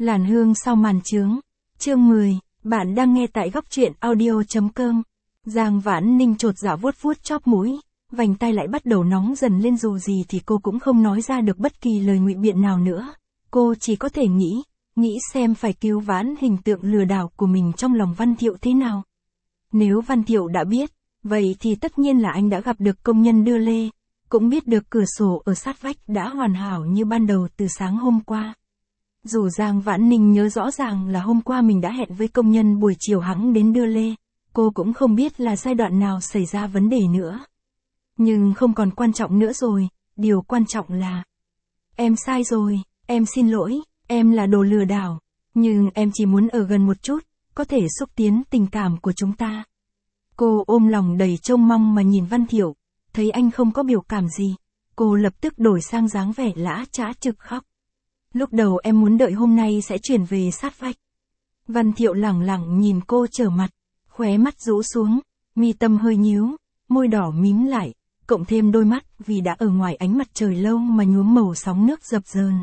Làn hương sau màn trướng. Chương 10, bạn đang nghe tại góc truyện audio.com. Giang Vãn Ninh chột dạ vuốt vuốt chóp mũi, vành tai lại bắt đầu nóng dần lên, dù gì thì cô cũng không nói ra được bất kỳ lời ngụy biện nào nữa. Cô chỉ có thể nghĩ xem phải cứu vãn hình tượng lừa đảo của mình trong lòng Văn Thiệu thế nào. Nếu Văn Thiệu đã biết, vậy thì tất nhiên là anh đã gặp được công nhân đưa lê, cũng biết được cửa sổ ở sát vách đã hoàn hảo như ban đầu từ sáng hôm qua. Dù Giang Vãn Ninh nhớ rõ ràng là hôm qua mình đã hẹn với công nhân buổi chiều hắn đến đưa lê, cô cũng không biết là giai đoạn nào xảy ra vấn đề nữa. Nhưng không còn quan trọng nữa rồi, điều quan trọng là em sai rồi, em xin lỗi, em là đồ lừa đảo, nhưng em chỉ muốn ở gần một chút, có thể xúc tiến tình cảm của chúng ta. Cô ôm lòng đầy trông mong mà nhìn Văn Thiệu, thấy anh không có biểu cảm gì, cô lập tức đổi sang dáng vẻ lã chã trực khóc. Lúc đầu em muốn đợi hôm nay sẽ chuyển về sát vách. Văn Thiệu lẳng lặng nhìn cô trở mặt, khóe mắt rũ xuống, mi tâm hơi nhíu, môi đỏ mím lại, cộng thêm đôi mắt vì đã ở ngoài ánh mặt trời lâu mà nhuốm màu sóng nước dập dờn.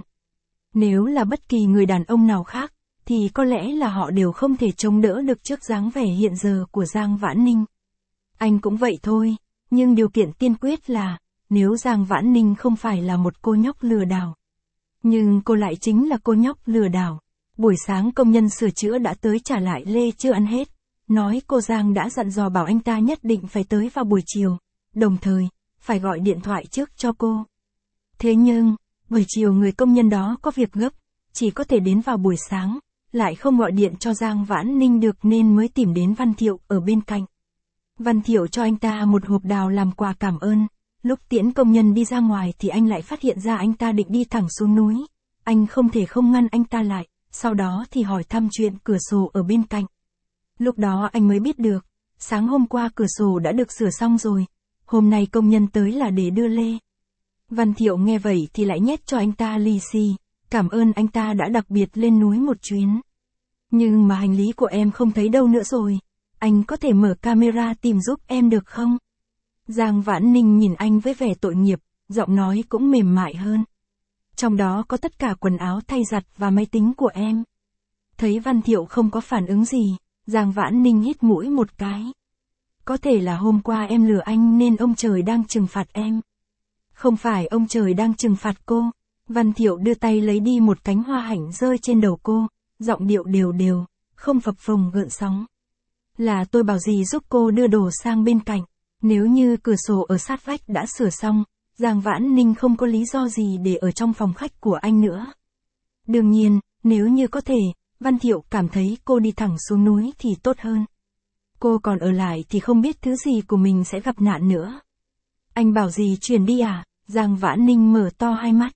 Nếu là bất kỳ người đàn ông nào khác, thì có lẽ là họ đều không thể chống đỡ được trước dáng vẻ hiện giờ của Giang Vãn Ninh. Anh cũng vậy thôi, nhưng điều kiện tiên quyết là, nếu Giang Vãn Ninh không phải là một cô nhóc lừa đảo. Nhưng cô lại chính là cô nhóc lừa đảo. Buổi sáng công nhân sửa chữa đã tới trả lại lê chưa ăn hết, nói cô Giang đã dặn dò bảo anh ta nhất định phải tới vào buổi chiều, đồng thời, phải gọi điện thoại trước cho cô. Thế nhưng, buổi chiều người công nhân đó có việc gấp, chỉ có thể đến vào buổi sáng, lại không gọi điện cho Giang Vãn Ninh được nên mới tìm đến Văn Thiệu ở bên cạnh. Văn Thiệu cho anh ta một hộp đào làm quà cảm ơn. Lúc tiễn công nhân đi ra ngoài thì anh lại phát hiện ra anh ta định đi thẳng xuống núi. Anh không thể không ngăn anh ta lại, sau đó thì hỏi thăm chuyện cửa sổ ở bên cạnh. Lúc đó anh mới biết được, sáng hôm qua cửa sổ đã được sửa xong rồi, hôm nay công nhân tới là để đưa lê. Văn Thiệu nghe vậy thì lại nhét cho anh ta lì xì, cảm ơn anh ta đã đặc biệt lên núi một chuyến. Nhưng mà hành lý của em không thấy đâu nữa rồi, anh có thể mở camera tìm giúp em được không? Giang Vãn Ninh nhìn anh với vẻ tội nghiệp, giọng nói cũng mềm mại hơn. Trong đó có tất cả quần áo thay giặt và máy tính của em. Thấy Văn Thiệu không có phản ứng gì, Giang Vãn Ninh hít mũi một cái. Có thể là hôm qua em lừa anh nên ông trời đang trừng phạt em. Không phải ông trời đang trừng phạt cô. Văn Thiệu đưa tay lấy đi một cánh hoa hạnh rơi trên đầu cô, giọng điệu đều đều, không phập phồng gợn sóng. Là tôi bảo gì giúp cô đưa đồ sang bên cạnh. Nếu như cửa sổ ở sát vách đã sửa xong, Giang Vãn Ninh không có lý do gì để ở trong phòng khách của anh nữa. Đương nhiên, nếu như có thể, Văn Thiệu cảm thấy cô đi thẳng xuống núi thì tốt hơn. Cô còn ở lại thì không biết thứ gì của mình sẽ gặp nạn nữa. Anh bảo gì chuyển đi à? Giang Vãn Ninh mở to hai mắt.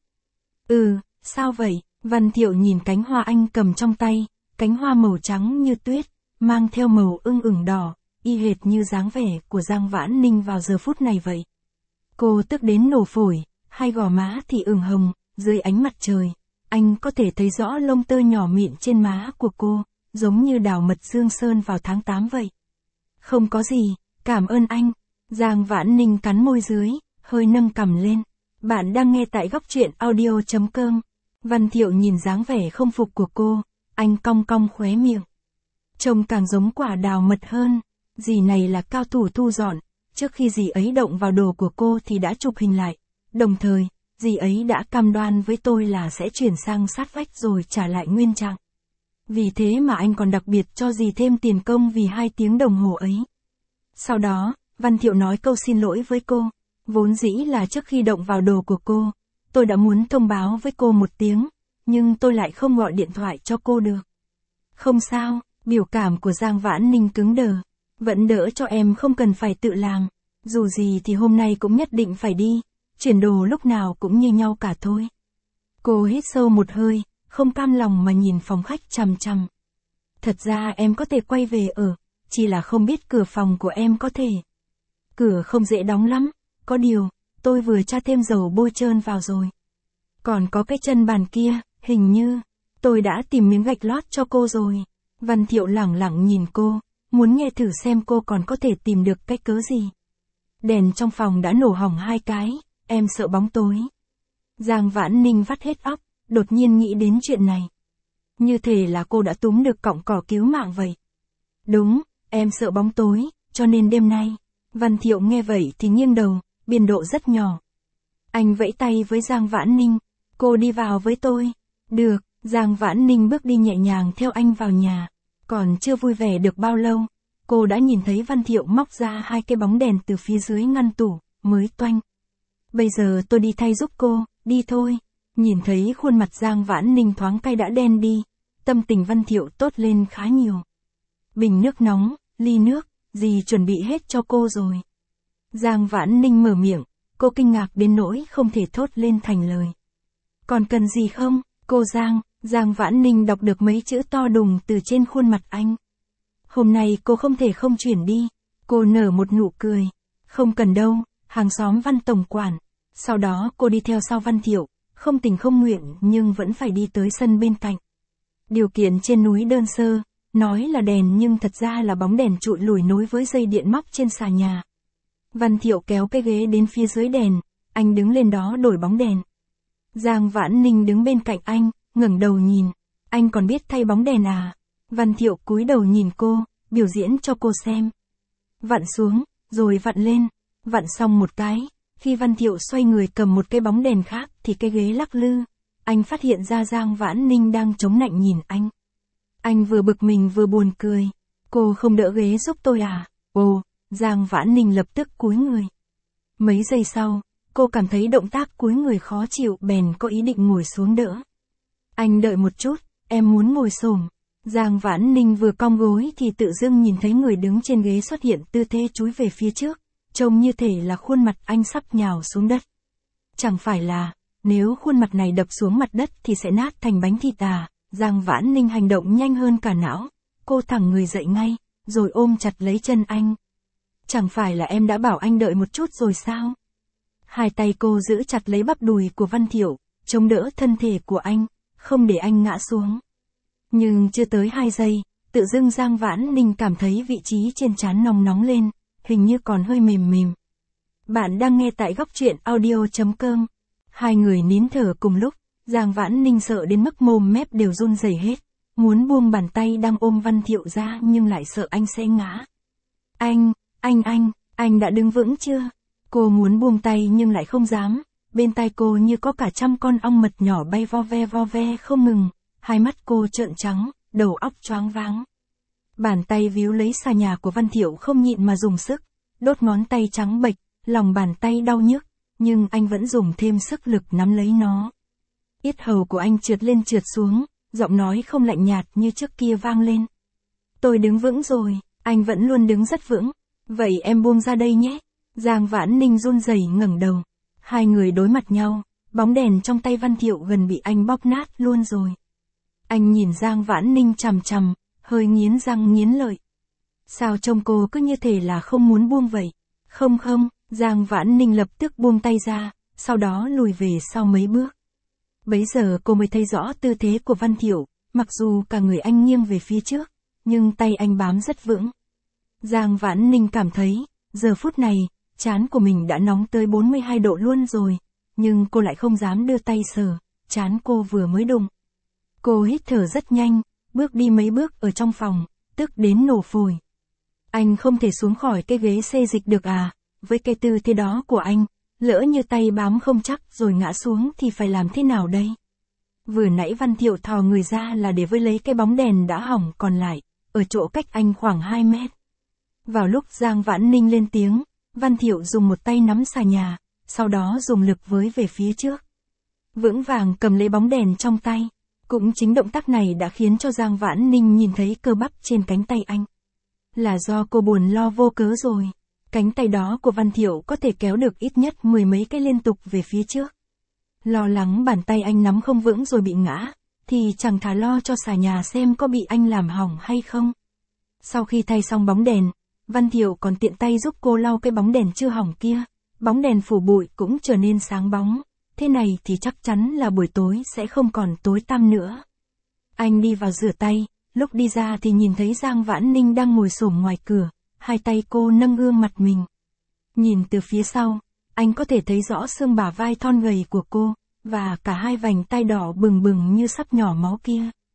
Sao vậy? Văn Thiệu nhìn cánh hoa anh cầm trong tay, cánh hoa màu trắng như tuyết, mang theo màu ửng đỏ, y hệt như dáng vẻ của Giang Vãn Ninh vào giờ phút này vậy. Cô tức đến nổ phổi, hai gò má thì ửng hồng, dưới ánh mặt trời, anh có thể thấy rõ lông tơ nhỏ mịn trên má của cô, giống như đào mật dương sơn vào tháng 8 vậy. Không có gì, cảm ơn anh. Giang Vãn Ninh cắn môi dưới, hơi nâng cằm lên. Bạn đang nghe tại góc truyện audio.com. Văn Thiệu nhìn dáng vẻ không phục của cô, anh cong cong khóe miệng. Trông càng giống quả đào mật hơn. Dì này là cao thủ thu dọn, trước khi dì ấy động vào đồ của cô thì đã chụp hình lại. Đồng thời, dì ấy đã cam đoan với tôi là sẽ chuyển sang sát vách rồi trả lại nguyên trạng. Vì thế mà anh còn đặc biệt cho dì thêm tiền công vì 2 tiếng đồng hồ ấy. Sau đó, Văn Thiệu nói câu xin lỗi với cô. Vốn dĩ là trước khi động vào đồ của cô, tôi đã muốn thông báo với cô một tiếng, nhưng tôi lại không gọi điện thoại cho cô được. Không sao, biểu cảm của Giang Vãn Ninh cứng đờ. Vẫn đỡ cho em không cần phải tự làm. Dù gì thì hôm nay cũng nhất định phải đi. Chuyển đồ lúc nào cũng như nhau cả thôi. Cô hít sâu một hơi, không cam lòng mà nhìn phòng khách chằm chằm. Thật ra em có thể quay về ở, chỉ là không biết cửa phòng của em có thể. Cửa không dễ đóng lắm, có điều, tôi vừa tra thêm dầu bôi trơn vào rồi. Còn có cái chân bàn kia, hình như, tôi đã tìm miếng gạch lót cho cô rồi. Văn Thiệu lẳng lặng nhìn cô, muốn nghe thử xem cô còn có thể tìm được cách cớ gì. Đèn trong phòng đã nổ hỏng 2 cái, em sợ bóng tối. Giang Vãn Ninh vắt hết óc, đột nhiên nghĩ đến chuyện này. Như thể là cô đã túm được cọng cỏ cứu mạng vậy. Đúng, em sợ bóng tối, cho nên đêm nay. Văn Thiệu nghe vậy thì nghiêng đầu, biên độ rất nhỏ. Anh vẫy tay với Giang Vãn Ninh. Cô đi vào với tôi. Được, Giang Vãn Ninh bước đi nhẹ nhàng theo anh vào nhà. Còn chưa vui vẻ được bao lâu, cô đã nhìn thấy Văn Thiệu móc ra 2 cái bóng đèn từ phía dưới ngăn tủ, mới toanh. Bây giờ tôi đi thay giúp cô, đi thôi. Nhìn thấy khuôn mặt Giang Vãn Ninh thoáng cay đã đen đi, tâm tình Văn Thiệu tốt lên khá nhiều. Bình nước nóng, ly nước, dì chuẩn bị hết cho cô rồi. Giang Vãn Ninh mở miệng, cô kinh ngạc đến nỗi không thể thốt lên thành lời. Còn cần gì không, cô Giang Vãn Ninh đọc được mấy chữ to đùng từ trên khuôn mặt anh. Hôm nay cô không thể không chuyển đi. Cô nở một nụ cười. Không cần đâu, hàng xóm Văn tổng quản. Sau đó cô đi theo sau Văn Thiệu, không tình không nguyện nhưng vẫn phải đi tới sân bên cạnh. Điều kiện trên núi đơn sơ, nói là đèn nhưng thật ra là bóng đèn trụi lủi nối với dây điện móc trên xà nhà. Văn Thiệu kéo cái ghế đến phía dưới đèn, anh đứng lên đó đổi bóng đèn. Giang Vãn Ninh đứng bên cạnh anh, ngẩng đầu nhìn. Anh còn biết thay bóng đèn à? Văn Thiệu cúi đầu nhìn cô, biểu diễn cho cô xem. Vặn xuống, rồi vặn lên. Vặn xong một cái, khi Văn Thiệu xoay người cầm một cái bóng đèn khác thì cái ghế lắc lư. Anh phát hiện ra Giang Vãn Ninh đang chống nạnh nhìn anh. Anh vừa bực mình vừa buồn cười. Cô không đỡ ghế giúp tôi à? Ồ, Giang Vãn Ninh lập tức cúi người. Mấy giây sau, cô cảm thấy động tác cúi người khó chịu bèn có ý định ngồi xuống đỡ. Anh đợi một chút, em muốn ngồi xổm. Giang Vãn Ninh vừa cong gối thì tự dưng nhìn thấy người đứng trên ghế xuất hiện tư thế chúi về phía trước, trông như thể là khuôn mặt anh sắp nhào xuống đất. Chẳng phải là, nếu khuôn mặt này đập xuống mặt đất thì sẽ nát thành bánh thịt à? Giang Vãn Ninh hành động nhanh hơn cả não, cô thẳng người dậy ngay, rồi ôm chặt lấy chân anh. Chẳng phải là em đã bảo anh đợi một chút rồi sao? Hai tay cô giữ chặt lấy bắp đùi của Văn Thiệu, chống đỡ thân thể của anh, không để anh ngã xuống. Nhưng chưa tới 2 giây, tự dưng Giang Vãn Ninh cảm thấy vị trí trên trán nóng nóng lên, hình như còn hơi mềm mềm. Bạn đang nghe tại góc truyện audio.com. Hai người nín thở cùng lúc, Giang Vãn Ninh sợ đến mức mồm mép đều run rẩy hết, muốn buông bàn tay đang ôm Văn Thiệu ra nhưng lại sợ anh sẽ ngã. Anh đã đứng vững chưa? Cô muốn buông tay nhưng lại không dám, bên tai cô như có cả trăm con ong mật nhỏ bay vo ve không ngừng, hai mắt cô trợn trắng, đầu óc choáng váng. Bàn tay víu lấy xà nhà của Văn Thiệu không nhịn mà dùng sức, đốt ngón tay trắng bệch, lòng bàn tay đau nhức, nhưng anh vẫn dùng thêm sức lực nắm lấy nó. Yết hầu của anh trượt lên trượt xuống, giọng nói không lạnh nhạt như trước kia vang lên. Tôi đứng vững rồi, anh vẫn luôn đứng rất vững, vậy em buông ra đây nhé. Giang Vãn Ninh run rẩy ngẩng đầu. Hai người đối mặt nhau, bóng đèn trong tay Văn Thiệu gần bị anh bóp nát luôn rồi. Anh nhìn Giang Vãn Ninh chằm chằm, hơi nghiến răng nghiến lợi. Sao trông cô cứ như thể là không muốn buông vậy? Không, Giang Vãn Ninh lập tức buông tay ra, sau đó lùi về sau mấy bước. Bấy giờ cô mới thấy rõ tư thế của Văn Thiệu, mặc dù cả người anh nghiêng về phía trước, nhưng tay anh bám rất vững. Giang Vãn Ninh cảm thấy, giờ phút này, trán của mình đã nóng tới 42 độ luôn rồi, nhưng cô lại không dám đưa tay sờ, trán cô vừa mới đụng. Cô hít thở rất nhanh, bước đi mấy bước ở trong phòng, tức đến nổ phổi. Anh không thể xuống khỏi cái ghế xê dịch được à, với cái tư thế đó của anh, lỡ như tay bám không chắc rồi ngã xuống thì phải làm thế nào đây? Vừa nãy Văn Thiệu thò người ra là để với lấy cái bóng đèn đã hỏng còn lại, ở chỗ cách anh khoảng 2 mét. Vào lúc Giang Vãn Ninh lên tiếng, Văn Thiệu dùng một tay nắm xà nhà, sau đó dùng lực với về phía trước. Vững vàng cầm lấy bóng đèn trong tay. Cũng chính động tác này đã khiến cho Giang Vãn Ninh nhìn thấy cơ bắp trên cánh tay anh. Là do cô buồn lo vô cớ rồi. Cánh tay đó của Văn Thiệu có thể kéo được ít nhất 10 mấy cái liên tục về phía trước. Lo lắng bàn tay anh nắm không vững rồi bị ngã, thì chẳng thà lo cho xà nhà xem có bị anh làm hỏng hay không. Sau khi thay xong bóng đèn, Văn Thiệu còn tiện tay giúp cô lau cái bóng đèn chưa hỏng kia. Bóng đèn phủ bụi cũng trở nên sáng bóng. Thế này thì chắc chắn là buổi tối sẽ không còn tối tăm nữa. Anh đi vào rửa tay, lúc đi ra thì nhìn thấy Giang Vãn Ninh đang ngồi xổm ngoài cửa, hai tay cô nâng gương mặt mình. Nhìn từ phía sau, anh có thể thấy rõ xương bả vai thon gầy của cô, và cả hai vành tai đỏ bừng bừng như sắp nhỏ máu kia.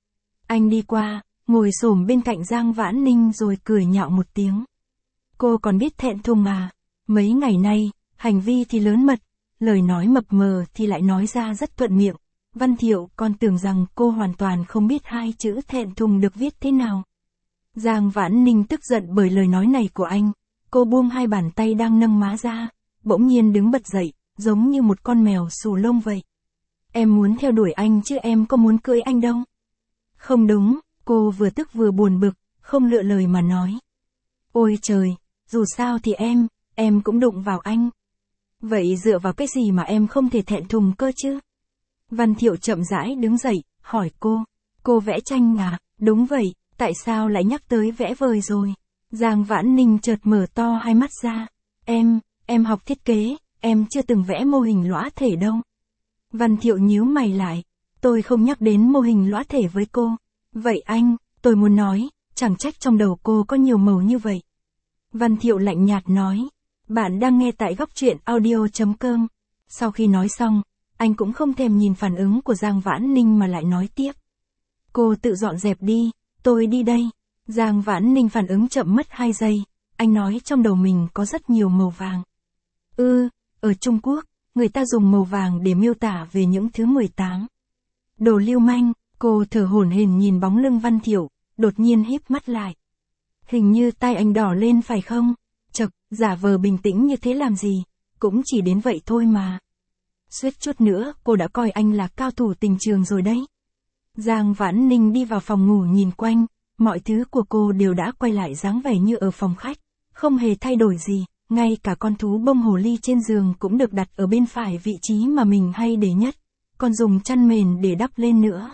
Anh đi qua, ngồi xổm bên cạnh Giang Vãn Ninh rồi cười nhạo một tiếng. Cô còn biết thẹn thùng à? Mấy ngày nay, hành vi thì lớn mật, lời nói mập mờ thì lại nói ra rất thuận miệng. Văn Thiệu còn tưởng rằng cô hoàn toàn không biết hai chữ thẹn thùng được viết thế nào. Giang Vãn Ninh tức giận bởi lời nói này của anh. Cô buông hai bàn tay đang nâng má ra, bỗng nhiên đứng bật dậy, giống như một con mèo xù lông vậy. Em muốn theo đuổi anh chứ em có muốn cưới anh đâu. Không đúng, cô vừa tức vừa buồn bực, không lựa lời mà nói. Ôi trời, dù sao thì em cũng đụng vào anh. Vậy dựa vào cái gì mà em không thể thẹn thùng cơ chứ? Văn Thiệu chậm rãi đứng dậy, hỏi cô vẽ tranh à? Đúng vậy, tại sao lại nhắc tới vẽ vời rồi? Giang Vãn Ninh chợt mở to hai mắt ra. Em học thiết kế, em chưa từng vẽ mô hình lõa thể đâu. Văn Thiệu nhíu mày lại. Tôi không nhắc đến mô hình lõa thể với cô. Vậy anh, tôi muốn nói, chẳng trách trong đầu cô có nhiều màu như vậy. Văn Thiệu lạnh nhạt nói. Bạn đang nghe tại góc truyện audio.com. Sau khi nói xong, anh cũng không thèm nhìn phản ứng của Giang Vãn Ninh mà lại nói tiếp. Cô tự dọn dẹp đi, tôi đi đây. Giang Vãn Ninh phản ứng chậm mất 2 giây, anh nói trong đầu mình có rất nhiều màu vàng. Ở Trung Quốc, người ta dùng màu vàng để miêu tả về những thứ 18. Đồ lưu manh, cô thở hổn hển nhìn bóng lưng Văn Thiệu, đột nhiên híp mắt lại. Hình như tai anh đỏ lên phải không? Chậc, giả vờ bình tĩnh như thế làm gì, cũng chỉ đến vậy thôi mà. Suýt chút nữa, cô đã coi anh là cao thủ tình trường rồi đấy. Giang Vãn Ninh đi vào phòng ngủ nhìn quanh, mọi thứ của cô đều đã quay lại dáng vẻ như ở phòng khách, không hề thay đổi gì, ngay cả con thú bông hồ ly trên giường cũng được đặt ở bên phải vị trí mà mình hay để nhất, còn dùng chăn mền để đắp lên nữa.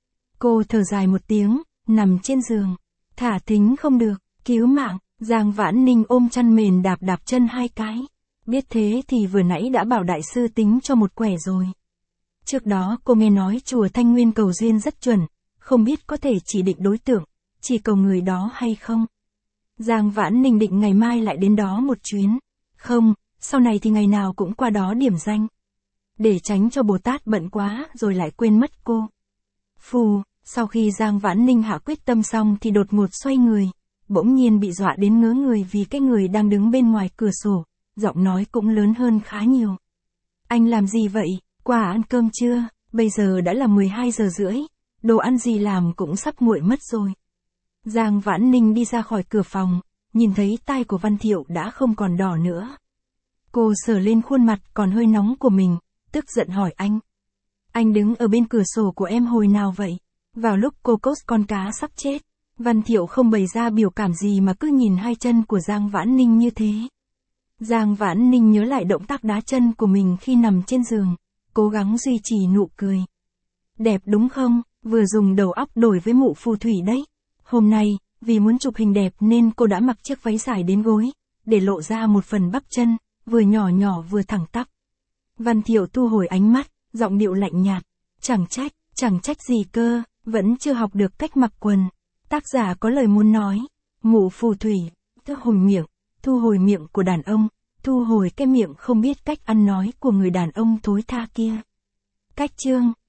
Cô thở dài một tiếng, nằm trên giường, thả thính không được, cứu mạng. Giang Vãn Ninh ôm chăn mền đạp chân 2 cái. Biết thế thì vừa nãy đã bảo đại sư tính cho một quẻ rồi. Trước đó cô nghe nói chùa Thanh Nguyên cầu duyên rất chuẩn, không biết có thể chỉ định đối tượng, chỉ cầu người đó hay không. Giang Vãn Ninh định ngày mai lại đến đó một chuyến. Không, sau này thì ngày nào cũng qua đó điểm danh. Để tránh cho Bồ Tát bận quá rồi lại quên mất cô. Phù, sau khi Giang Vãn Ninh hạ quyết tâm xong thì đột ngột xoay người. Bỗng nhiên bị dọa đến ngớ người vì cái người đang đứng bên ngoài cửa sổ, giọng nói cũng lớn hơn khá nhiều. Anh làm gì vậy? Qua ăn cơm chưa? Bây giờ đã là 12 giờ rưỡi, đồ ăn gì làm cũng sắp nguội mất rồi. Giang Vãn Ninh đi ra khỏi cửa phòng, nhìn thấy tai của Văn Thiệu đã không còn đỏ nữa. Cô sờ lên khuôn mặt còn hơi nóng của mình, tức giận hỏi anh. Anh đứng ở bên cửa sổ của em hồi nào vậy? Vào lúc cô cốt con cá sắp chết. Văn Thiệu không bày ra biểu cảm gì mà cứ nhìn hai chân của Giang Vãn Ninh như thế. Giang Vãn Ninh nhớ lại động tác đá chân của mình khi nằm trên giường, cố gắng duy trì nụ cười. Đẹp đúng không? Vừa dùng đầu óc đổi với mụ phù thủy đấy. Hôm nay, vì muốn chụp hình đẹp nên cô đã mặc chiếc váy dài đến gối, để lộ ra một phần bắp chân, vừa nhỏ nhỏ vừa thẳng tắp. Văn Thiệu thu hồi ánh mắt, giọng điệu lạnh nhạt. Chẳng trách gì cơ, vẫn chưa học được cách mặc quần. Tác giả có lời muốn nói, mụ phù thủy, thu hồi miệng của đàn ông, thu hồi cái miệng không biết cách ăn nói của người đàn ông thối tha kia. Cách chương